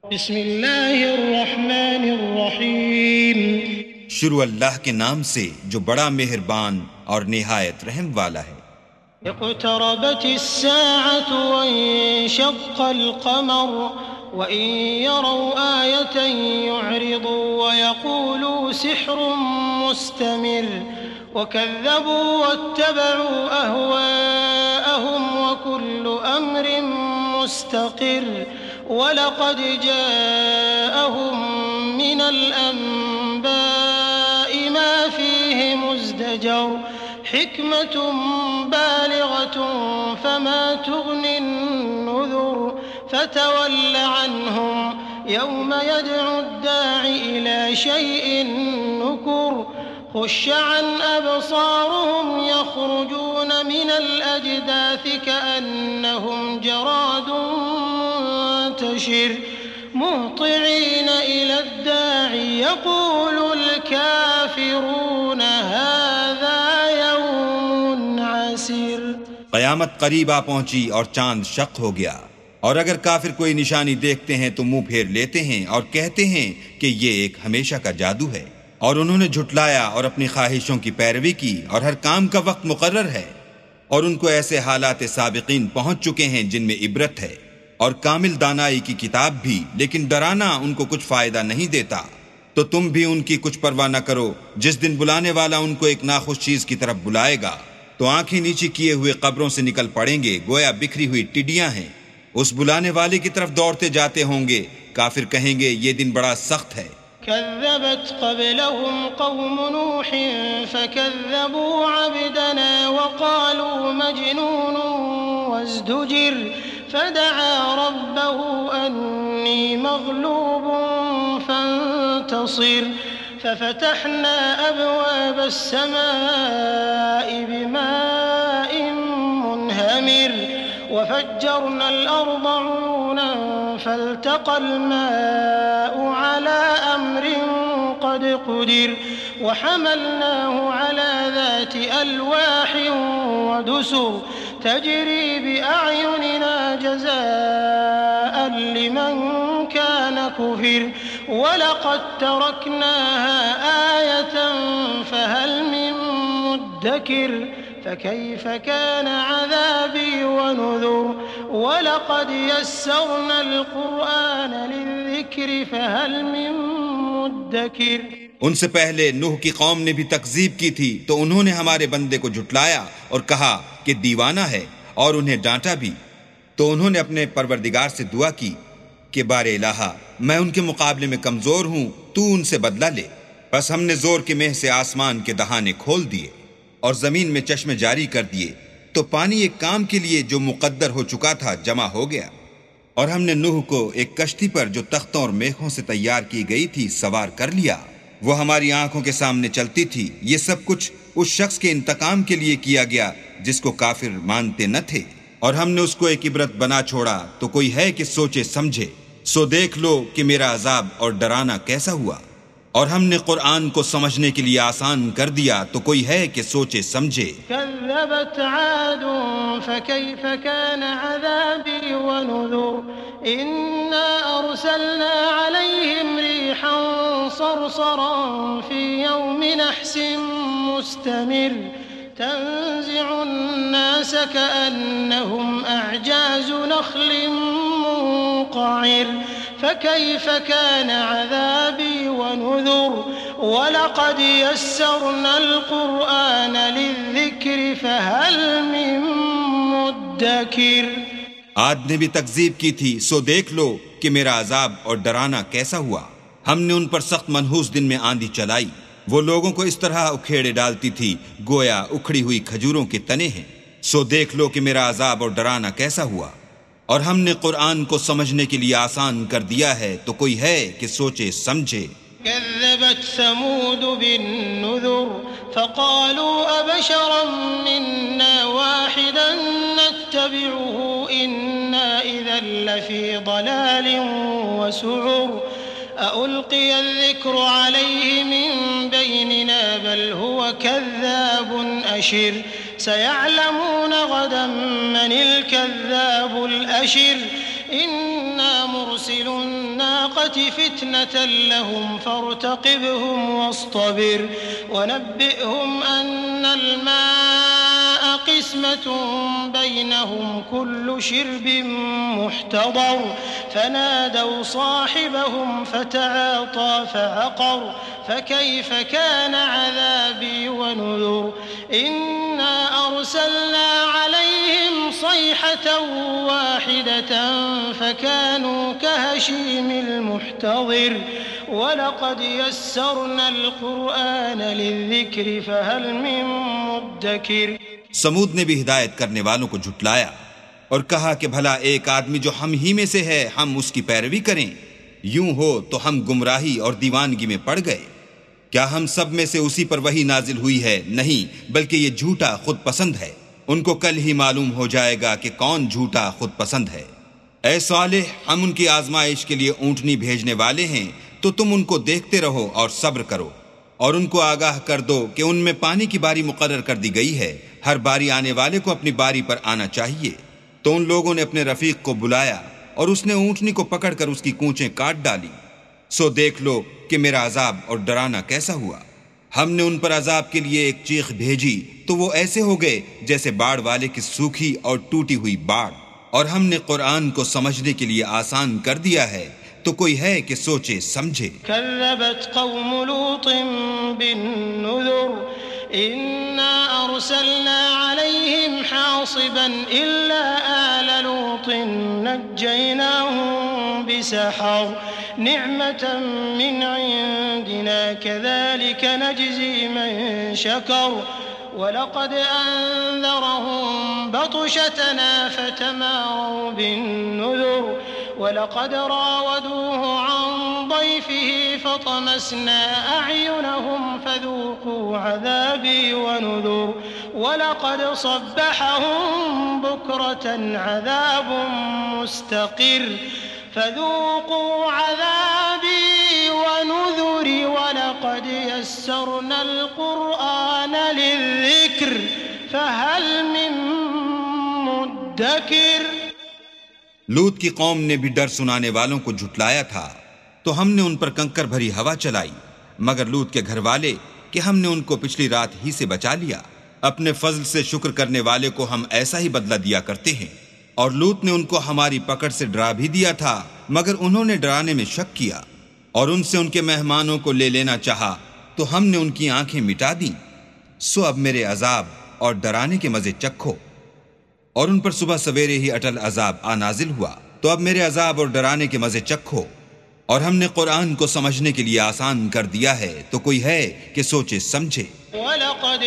बिस्मिल्लाहिर्रहमानिर्रहीम। शुरू अल्लाह के नाम से जो बड़ा मेहरबान और निहायत रहम वाला है। इक़्तरबतिस्साअतु वंशक़्क़ल क़मर वइन यरौ आयतन युअरिदू वयक़ूलू सिह्रुम मुस्तमिर वकज़्ज़बू वत्तबऊ अहवाअहुम वकुल्लु अम्रिन मुस्तक़िर वलक़द जाअहुम मिनल अंबाइ मा फ़ीहि मुज़्दजर हिक्मतुम बालिग़तुन फमा तुग़निन नुज़ुर फ़तवल्ल अन्हुम यौम यदअु द्दाइ इला शैइन नुकुर खुश्शअन अबसारुहुम यख़रुजून मिनल अजदाथि कअन्नहुम जरादुन मुंतशिर मुहतिईन इला द्दाइ यक़ूलुल काफ़िरून हाज़ा यौमुन असीर। क़यामत करीब आ पहुंची और चांद शक हो गया, और अगर काफिर कोई निशानी देखते हैं तो मुंह फेर लेते हैं और कहते हैं कि ये एक हमेशा का जादू है। और उन्होंने झुटलाया और अपनी ख्वाहिशों की पैरवी की, और हर काम का वक्त मुकर्रर है। और उनको ऐसे हालात साबिकीन पहुंच चुके हैं जिनमें इबरत है, और कामिल दानाई की किताब भी, लेकिन डराना उनको कुछ फायदा नहीं देता। तो तुम भी उनकी कुछ परवाह न करो। जिस दिन बुलाने वाला उनको एक नाखुश चीज की तरफ बुलाएगा तो आंखें नीची किए हुए कब्रों से निकल पड़ेंगे, गोया बिखरी हुई टिड्डियां हैं। उस बुलाने वाले की तरफ दौड़ते जाते होंगे। काफिर कहेंगे ये दिन बड़ा सख्त है। कज़्ज़बत क़ब्लहुम क़ौमु नूह फ़कज़्ज़बू अब्दना वक़ालू मजनूनुन वज़्दुजिर फ़दअा रब्बहु अन्नी मग़लूबुन फ़ंतसिर फ़फ़तहना अबवाब अस्समाइ बिमाइन मुनहमिर वफ़ज्जरना अल-अर्ज़ उयूना फ़ल्तक़ल माउ अला अम्रिन क़द क़ुदिर वहमलनाहु अला ज़ाति अल्वाहिन वदुसुर तजरी बिअअयुनिना जज़ाअन लिमन कान कुफ़िर वलक़द तरकनाहा आयतन फ़हल मिन मुद्दकिर फ़कैफ़ कान अज़ाबी वनुज़ुर वलक़द यस्सरना अल-क़ुरआन लिज़्ज़िक्रि फ़हल मिन मुद्दकिर। उनसे पहले नूह की कौम ने भी तकज़ीब की थी, तो उन्होंने हमारे बंदे को झुटलाया और कहा कि दीवाना है, और उन्हें डांटा भी। तो उन्होंने अपने परवरदिगार से दुआ की कि बारे इलाहा, मैं उनके मुकाबले में कमजोर हूं, तू उनसे बदला ले। बस हमने जोर के मेह से आसमान के दहाने खोल दिए और जमीन में चश्मे जारी कर दिए, तो पानी एक काम के लिए जो मुकद्दर हो चुका था जमा हो गया। और हमने नूह को एक कश्ती पर जो तख्तों और मेखों से तैयार की गई थी सवार कर लिया। वो हमारी आंखों के सामने चलती थी। ये सब कुछ उस शख्स के इंतकाम के लिए किया गया जिसको काफिर मानते न थे। और हमने उसको एक इबरत बना छोड़ा, तो कोई है कि सोचे समझे। सो देख लो कि मेरा अजाब और डराना कैसा हुआ। और हमने कुरान को समझने के लिए आसान कर दिया, तो कोई है कि सोचे समझे। कज़्ज़बत आदुन फ़कैफ़ कान अज़ाबी वनुज़ुर इन्ना अरसलना अलैहिम रिहन सरसरन फ़ी यौमिन नहसिन मुस्तमिर तंज़िउ अन्नास कअन्नहुम अअजाज़ु नख़्लिन मुनक़अिर फ़कैफ़ कान अज़ाबी वनुज़ुर वलक़द यस्सरना अल-क़ुरआन लिज़्ज़िक्रि फ़हल मिन मुद्दकिर। आद ने भी तकज़ीब की थी, सो देख लो कि मेरा अजाब और डराना कैसा हुआ। हमने उन पर सख्त मनहूस दिन में आंधी चलाई। वो लोगों को इस तरह उखेड़े डालती थी गोया उखड़ी हुई खजूरों के तने हैं। सो देख लो कि मेरा अजाब और डराना कैसा हुआ। और हमने कुरान को समझने के लिए आसान कर दिया है, तो कोई है कि सोचे समझे। कज़्ज़बत समूद बिन्नुज़ुर फ़क़ालू अबशरन मिन्ना वाहिदन नत्तबिउहु इन्ना इज़न लफ़ी ज़लालिन वसुऊर अउल्क़िय अज़्ज़िक्रु अलैहि मिन बैनिना बल हुव कज़्ज़ाबुन अशिर सयअलमून गदन मनिल कज़्ज़ाबुल अशिर इन्ना मुरसिलुन الآخرة فتنة لهم فارتقبهم واصطبر ونبئهم أن الماء قسمة بينهم كل شرب محتضر فنادوا صاحبهم فتعاطى فعقر فكيف كان عذابي ونذر إنا أرسلنا عليهم صيحة واحدة فكانوا كهشيم المحتضر ولقد يسرنا القرآن للذكر فهل من मुद्दकिर। समूद ने भी हिदायत करने वालों को झुटलाया और कहा कि भला एक आदमी जो हम ही में से है हम उसकी पैरवी करें। यूं हो तो हम गुमराही और दीवानगी में पड़ गए। क्या हम सब में से उसी पर वही नाजिल हुई है? नहीं, बल्कि ये झूठा खुद पसंद है। उनको कल ही मालूम हो जाएगा कि कौन झूठा खुद पसंद है। ऐ सालेह, हम उनकी आजमाइश के लिए ऊंटनी भेजने वाले हैं, तो तुम उनको देखते रहो और सब्र करो और उनको आगाह कर दो कि उनमें पानी की बारी मुकर्रर कर दी गई है। हर बारी आने वाले को अपनी बारी पर आना चाहिए। तो उन लोगों ने अपने रफीक को बुलाया और उसने ऊंटनी को पकड़कर उसकी कूंचें काट डाली। सो देख लो कि मेरा अजाब और डराना कैसा हुआ। हमने उन पर अजाब के लिए एक चीख भेजी तो वो ऐसे हो गए जैसे बाढ़ वाले की सूखी और टूटी हुई बाढ़। और हमने कुरान को समझने के लिए आसान कर दिया है, तो कोई है कि सोचे समझे। कज़्ज़बत क़ौमु लूतिन बिन्नुज़ुर इन्ना अर्सलना अलैहिम हासिबन इल्ला आला लूतिन नज्जयनाहुम बिसहर निअमतन मिन इंदिना कज़ालिक नज्ज़ी मन शकर वलक़द अंज़रहुम बतशतना फतमारौ बिन्नुज़ुर वलक़द रावदूहु अन ضيफिही फतमसना अअयुनहुम फज़ूक़ू अज़ाबी वनुज़ुर वलक़द सब्बहहुम बुक्रतन अज़ाबुन मुस्तक़िर फज़ूक़ू अज़ाबी वनुज़ुर वलक़द यस्सरनल क़ुरआन लिज़्ज़िक्र फ़हल मिन मुद्दकिर। लूत की कौम ने भी डर सुनाने वालों को झुटलाया था, तो हमने उन पर कंकर भरी हवा चलाई, मगर लूत के घर वाले कि हमने उनको पिछली रात ही से बचा लिया। अपने फजल से शुक्र करने वाले को हम ऐसा ही बदला दिया करते हैं। और लूत ने उनको हमारी पकड़ से डरा भी दिया था, मगर उन्होंने डराने में शक किया और उनसे उनके मेहमानों को ले लेना चाहा, तो हमने उनकी आंखें मिटा दी। सो अब मेरे अजाब और डराने के मजे चखो। और उन पर सुबह सवेरे ही अटल अजाब आ नाजिल हुआ, तो अब मेरे अजाब और डराने के मजे चखो। और हमने कुरान को समझने के लिए आसान कर दिया है, तो कोई है कि सोचे समझे। वलक़द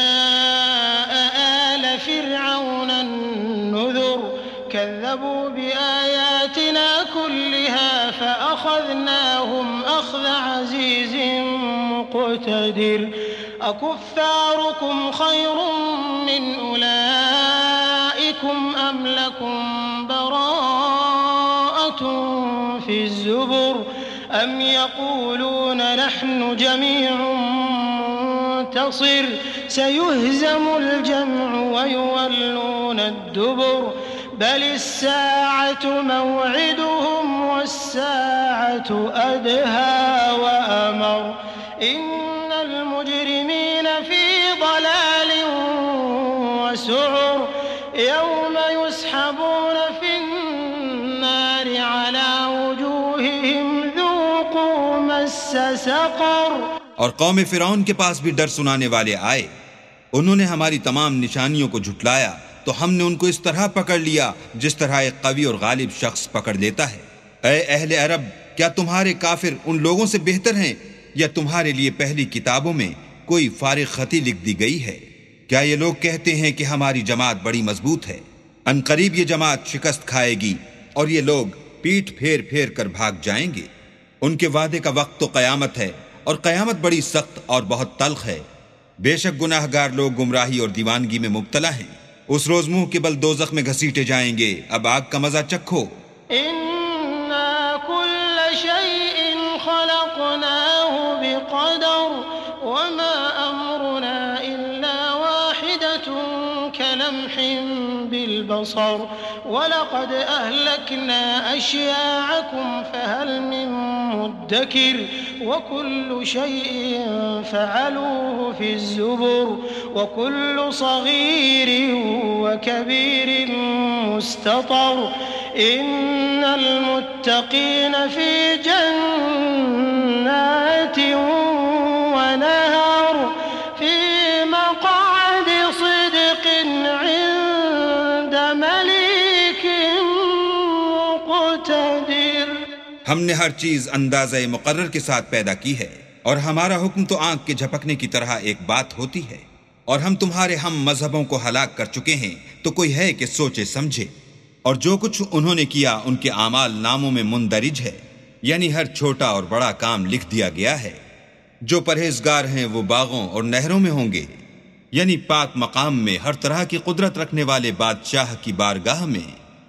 जाअ आल फ़िरऔन अन्नुज़ुर कज़्ज़बू बिआयातिना कुल्लिहा फ़अख़ज़नाहुम अख़्ज़ अज़ीज़िन मुक़तदिर अकुफ़्फ़ारुकुम ख़ैरुम मिन उलाइकुम अम लकुम बराअतुन फ़िज़्ज़ुबुर अम यक़ूलून नहनु जमीउन मुंतसिर सयुहज़मुल जम्उ वयुवल्लून अद्दुबुर बलिस्साअतु मौዒदुहुम वस्साअतु अदहा वअमर इन्नल मुजरिमीन फ़ी ज़लालिन वसुउर यौम युस्हबून फ़िन्नारि अला वजूहिहिम ज़ूक़ू मस्स सक़र। और कौम फिरौन के पास भी डर सुनाने वाले आए। उन्होंने हमारी तमाम निशानियों को झुटलाया, तो हमने उनको इस तरह पकड़ लिया जिस तरह एक कवी और गालिब शख्स पकड़ लेता है। ऐ अहले अरब, क्या तुम्हारे काफिर उन लोगों से बेहतर हैं, या तुम्हारे लिए पहली किताबों में कोई फारिग खती लिख दी गई है? क्या ये लोग कहते हैं कि हमारी जमात बड़ी मजबूत है? अनकरीब ये जमात शिकस्त खाएगी और ये लोग पीठ फेर फेर कर भाग जाएंगे। उनके वादे का वक्त तो कयामत है, और कयामत बड़ी सख्त और बहुत तल्ख है। बेशक गुनाहगार लोग गुमराही और दीवानगी में मुब्तला हैं। उस रोज मुंह के बल दोज़ख में घसीटे जाएंगे। अब आग का मजा चखो। इन्ना कुल्ल शैइन खलक़नाहु बिक़दर वमा अम्रुना इल्ला वाहिदतुन कलम्हिन बिलबसर वलक़द अहलकना अश्याअकुम फहल मिन मुद्दकिर वकुल्लु शैइन फ़अलूहु फ़िज़्ज़ुबुर वकुल्लु सग़ीरिन वकबीरिन मुस्ततर इन्नल मुत्तक़ीन फ़ी जन्नातिन व नहर फ़ी मक़अदि सिद्क़िन इन्द मलीकिन मुक़तदिर। हमने हर चीज अंदाज़े मुकर्रर के साथ पैदा की है और हमारा हुक्म तो आंख के झपकने की तरह एक बात होती है। और हम तुम्हारे हम मजहबों को हलाक कर चुके हैं, तो कोई है कि सोचे समझे। और जो कुछ उन्होंने किया उनके आमाल नामों में मुंदरिज है, यानी हर छोटा और बड़ा काम लिख दिया गया है। जो परहेजगार हैं वो बागों और नहरों में होंगे, यानी पाक मकाम में हर तरह की कुदरत रखने वाले बादशाह की बारगाह में।